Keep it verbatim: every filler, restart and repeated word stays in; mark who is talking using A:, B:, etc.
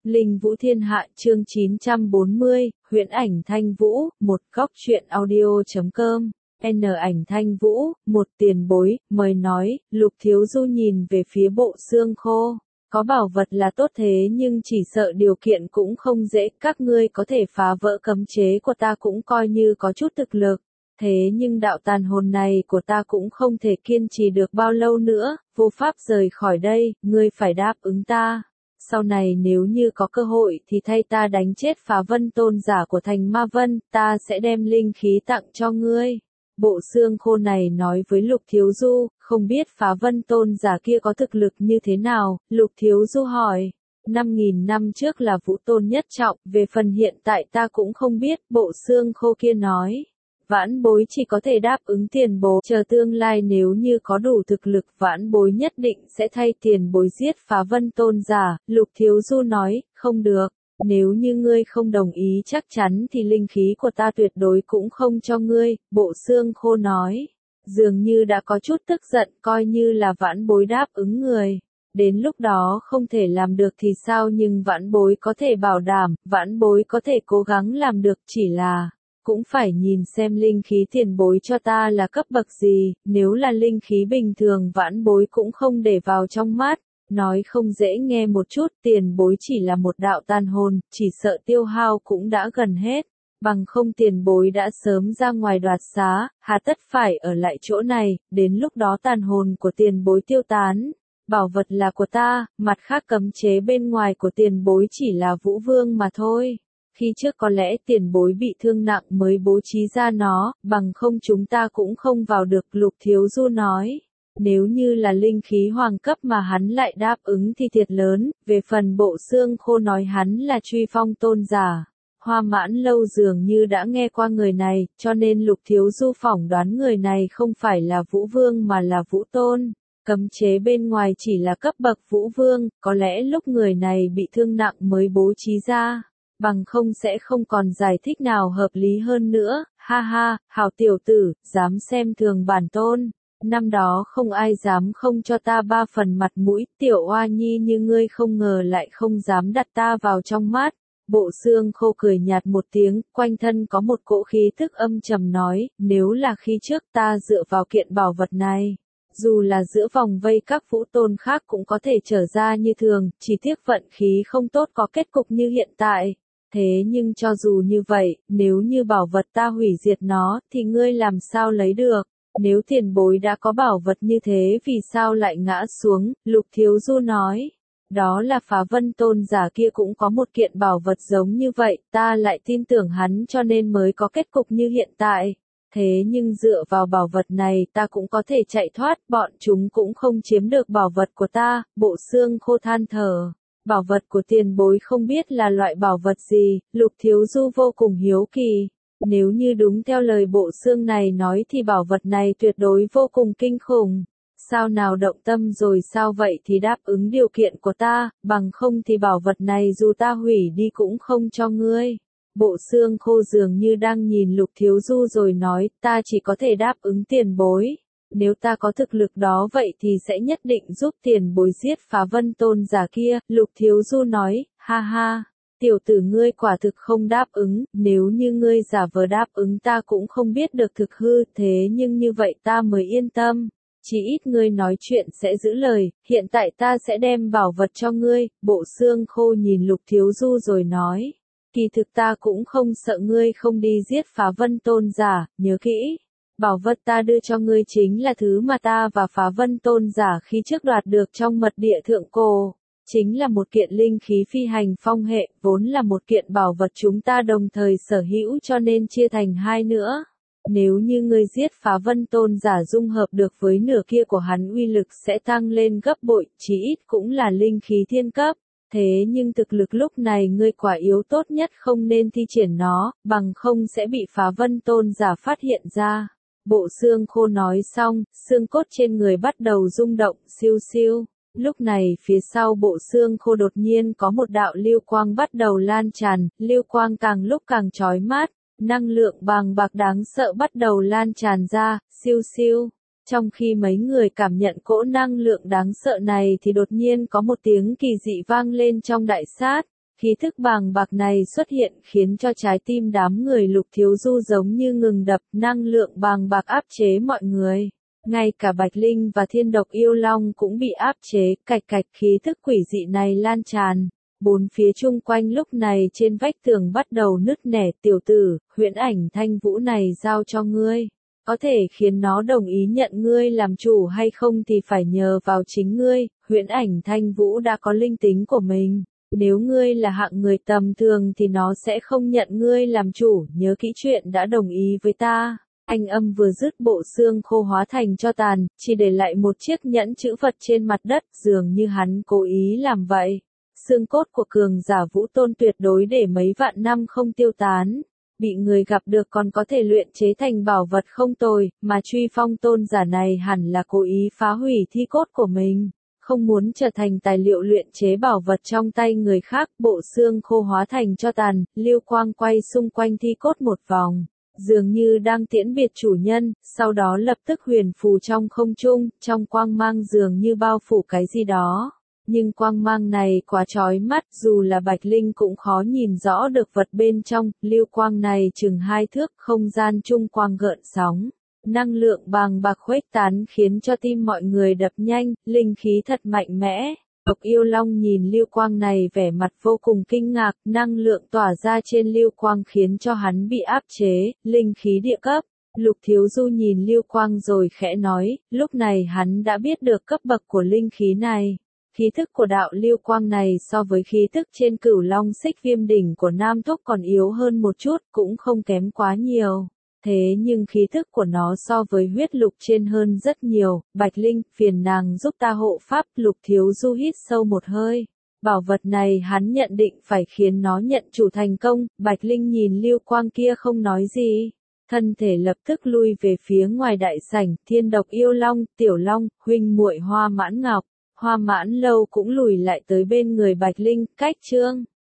A: Linh Vũ Thiên Hạ chương chín trăm bốn mươi, Huyễn Ảnh Thanh Vũ, một góc truyện audio.com, N ảnh Thanh Vũ, một tiền bối, mời nói, Lục Thiếu Du nhìn về phía bộ xương khô. Có bảo vật là tốt thế nhưng chỉ sợ điều kiện cũng không dễ, các ngươi có thể phá vỡ cấm chế của ta cũng coi như có chút thực lực. Thế nhưng đạo tàn hồn này của ta cũng không thể kiên trì được bao lâu nữa, vô pháp rời khỏi đây, ngươi phải đáp ứng ta. Sau này nếu như có cơ hội thì thay ta đánh chết Phá Vân tôn giả của thành Ma Vân, ta sẽ đem linh khí tặng cho ngươi. Bộ xương khô này nói với Lục Thiếu Du, không biết Phá Vân tôn giả kia có thực lực như thế nào, Lục Thiếu Du hỏi. Năm nghìn năm trước là Vũ Tôn nhất trọng, về phần hiện tại ta cũng không biết, bộ xương khô kia nói. Vãn bối chỉ có thể đáp ứng tiền bối, chờ tương lai nếu như có đủ thực lực vãn bối nhất định sẽ thay tiền bối giết Phá Vân tôn giả. Lục Thiếu Du nói, không được, nếu như ngươi không đồng ý chắc chắn thì linh khí của ta tuyệt đối cũng không cho ngươi, bộ xương khô nói. Dường như đã có chút tức giận, coi như là vãn bối đáp ứng người. Đến lúc đó không thể làm được thì sao, nhưng vãn bối có thể bảo đảm, vãn bối có thể cố gắng làm được, chỉ là cũng phải nhìn xem linh khí tiền bối cho ta là cấp bậc gì, nếu là linh khí bình thường vãn bối cũng không để vào trong mắt. Nói không dễ nghe một chút, tiền bối chỉ là một đạo tàn hồn, chỉ sợ tiêu hao cũng đã gần hết, bằng không tiền bối đã sớm ra ngoài đoạt xá, hà tất phải ở lại chỗ này, đến lúc đó tàn hồn của tiền bối tiêu tán. Bảo vật là của ta, mặt khác cấm chế bên ngoài của tiền bối chỉ là Vũ Vương mà thôi. Khi trước có lẽ tiền bối bị thương nặng mới bố trí ra nó, bằng không chúng ta cũng không vào được, Lục Thiếu Du nói. Nếu như là linh khí hoàng cấp mà hắn lại đáp ứng thì thiệt lớn, về phần bộ xương khô nói hắn là Truy Phong tôn giả. Hoa Mãn Lâu dường như đã nghe qua người này, cho nên Lục Thiếu Du phỏng đoán người này không phải là Vũ Vương mà là Vũ Tôn. Cấm chế bên ngoài chỉ là cấp bậc Vũ Vương, có lẽ lúc người này bị thương nặng mới bố trí ra. Bằng không sẽ không còn giải thích nào hợp lý hơn nữa, ha ha, hảo tiểu tử, dám xem thường bản tôn. Năm đó không ai dám không cho ta ba phần mặt mũi, tiểu oa nhi như ngươi không ngờ lại không dám đặt ta vào trong mắt. Bộ xương khô cười nhạt một tiếng, quanh thân có một cỗ khí tức âm trầm nói, nếu là khi trước ta dựa vào kiện bảo vật này. Dù là giữa vòng vây các vũ tôn khác cũng có thể trở ra như thường, chỉ tiếc vận khí không tốt có kết cục như hiện tại. Thế nhưng cho dù như vậy, nếu như bảo vật ta hủy diệt nó, thì ngươi làm sao lấy được? Nếu tiền bối đã có bảo vật như thế vì sao lại ngã xuống? Lục Thiếu Du nói. Đó là Phá Vân tôn giả kia cũng có một kiện bảo vật giống như vậy, ta lại tin tưởng hắn cho nên mới có kết cục như hiện tại. Thế nhưng dựa vào bảo vật này ta cũng có thể chạy thoát, bọn chúng cũng không chiếm được bảo vật của ta, bộ xương khô than thở. Bảo vật của tiền bối không biết là loại bảo vật gì, Lục Thiếu Du vô cùng hiếu kỳ. Nếu như đúng theo lời bộ xương này nói thì bảo vật này tuyệt đối vô cùng kinh khủng. Sao nào động tâm rồi sao vậy thì đáp ứng điều kiện của ta, bằng không thì bảo vật này dù ta hủy đi cũng không cho ngươi. Bộ xương khô dường như đang nhìn Lục Thiếu Du rồi nói, ta chỉ có thể đáp ứng tiền bối. Nếu ta có thực lực đó vậy thì sẽ nhất định giúp tiền bối giết Phá Vân tôn giả kia, Lục Thiếu Du nói, ha ha, tiểu tử ngươi quả thực không đáp ứng, nếu như ngươi giả vờ đáp ứng ta cũng không biết được thực hư, thế nhưng như vậy ta mới yên tâm, chỉ ít ngươi nói chuyện sẽ giữ lời, hiện tại ta sẽ đem bảo vật cho ngươi, bộ xương khô nhìn Lục Thiếu Du rồi nói, kỳ thực ta cũng không sợ ngươi không đi giết Phá Vân tôn giả, nhớ kỹ. Bảo vật ta đưa cho ngươi chính là thứ mà ta và Phá Vân tôn giả khi trước đoạt được trong mật địa thượng cổ. Chính là một kiện linh khí phi hành phong hệ, vốn là một kiện bảo vật chúng ta đồng thời sở hữu cho nên chia thành hai nữa. Nếu như ngươi giết Phá Vân tôn giả dung hợp được với nửa kia của hắn uy lực sẽ tăng lên gấp bội, chí ít cũng là linh khí thiên cấp. Thế nhưng thực lực lúc này ngươi quả yếu tốt nhất không nên thi triển nó, bằng không sẽ bị Phá Vân tôn giả phát hiện ra. Bộ xương khô nói xong, xương cốt trên người bắt đầu rung động, siêu siêu. Lúc này phía sau bộ xương khô đột nhiên có một đạo lưu quang bắt đầu lan tràn, lưu quang càng lúc càng chói mắt, năng lượng bàng bạc đáng sợ bắt đầu lan tràn ra, siêu siêu. Trong khi mấy người cảm nhận cỗ năng lượng đáng sợ này thì đột nhiên có một tiếng kỳ dị vang lên trong đại sát. Khí thức bàng bạc này xuất hiện khiến cho trái tim đám người Lục Thiếu Du giống như ngừng đập, năng lượng bàng bạc áp chế mọi người. Ngay cả Bạch Linh và Thiên Độc Yêu Long cũng bị áp chế, cạch cạch khí thức quỷ dị này lan tràn. Bốn phía chung quanh lúc này trên vách tường bắt đầu nứt nẻ. Tiểu tử, huyễn ảnh thanh vũ này giao cho ngươi. Có thể khiến nó đồng ý nhận ngươi làm chủ hay không thì phải nhờ vào chính ngươi. Huyễn ảnh thanh vũ đã có linh tính của mình. Nếu ngươi là hạng người tầm thường thì nó sẽ không nhận ngươi làm chủ. Nhớ kỹ chuyện đã đồng ý với ta. Anh âm vừa dứt, bộ xương khô hóa thành tro tàn, chỉ để lại một chiếc nhẫn chữ vật trên mặt đất, dường như hắn cố ý làm vậy. Xương cốt của cường giả vũ tôn tuyệt đối để mấy vạn năm không tiêu tán. Bị người gặp được còn có thể luyện chế thành bảo vật không tồi, mà truy phong tôn giả này hẳn là cố ý phá hủy thi cốt của mình. Không muốn trở thành tài liệu luyện chế bảo vật trong tay người khác, bộ xương khô hóa thành tro tàn, lưu quang quay xung quanh thi cốt một vòng. Dường như đang tiễn biệt chủ nhân, sau đó lập tức huyền phù trong không trung, trong quang mang dường như bao phủ cái gì đó. Nhưng quang mang này quá chói mắt, dù là Bạch Linh cũng khó nhìn rõ được vật bên trong. Lưu quang này chừng hai thước, không gian chung quang gợn sóng. Năng lượng bàng bạc khuếch tán khiến cho tim mọi người đập nhanh, linh khí thật mạnh mẽ. Độc Yêu Long nhìn lưu quang này vẻ mặt vô cùng kinh ngạc, năng lượng tỏa ra trên lưu quang khiến cho hắn bị áp chế, linh khí địa cấp. Lục Thiếu Du nhìn lưu quang rồi khẽ nói, lúc này hắn đã biết được cấp bậc của linh khí này. Khí thức của đạo lưu quang này so với khí thức trên Cửu Long Xích Viêm đỉnh của Nam Thúc còn yếu hơn một chút, cũng không kém quá nhiều. Thế nhưng khí thức của nó so với huyết lục trên hơn rất nhiều. Bạch Linh, phiền nàng giúp ta hộ pháp. Lục Thiếu Du hít sâu một hơi. Bảo vật này hắn nhận định phải khiến nó nhận chủ thành công. Bạch Linh nhìn lưu quang kia không nói gì. Thân thể lập tức lui về phía ngoài đại sảnh. Thiên Độc Yêu Long, Tiểu Long, huynh muội Hoa Mãn Ngọc. Hoa Mãn Lâu cũng lùi lại tới bên người Bạch Linh, cách chương.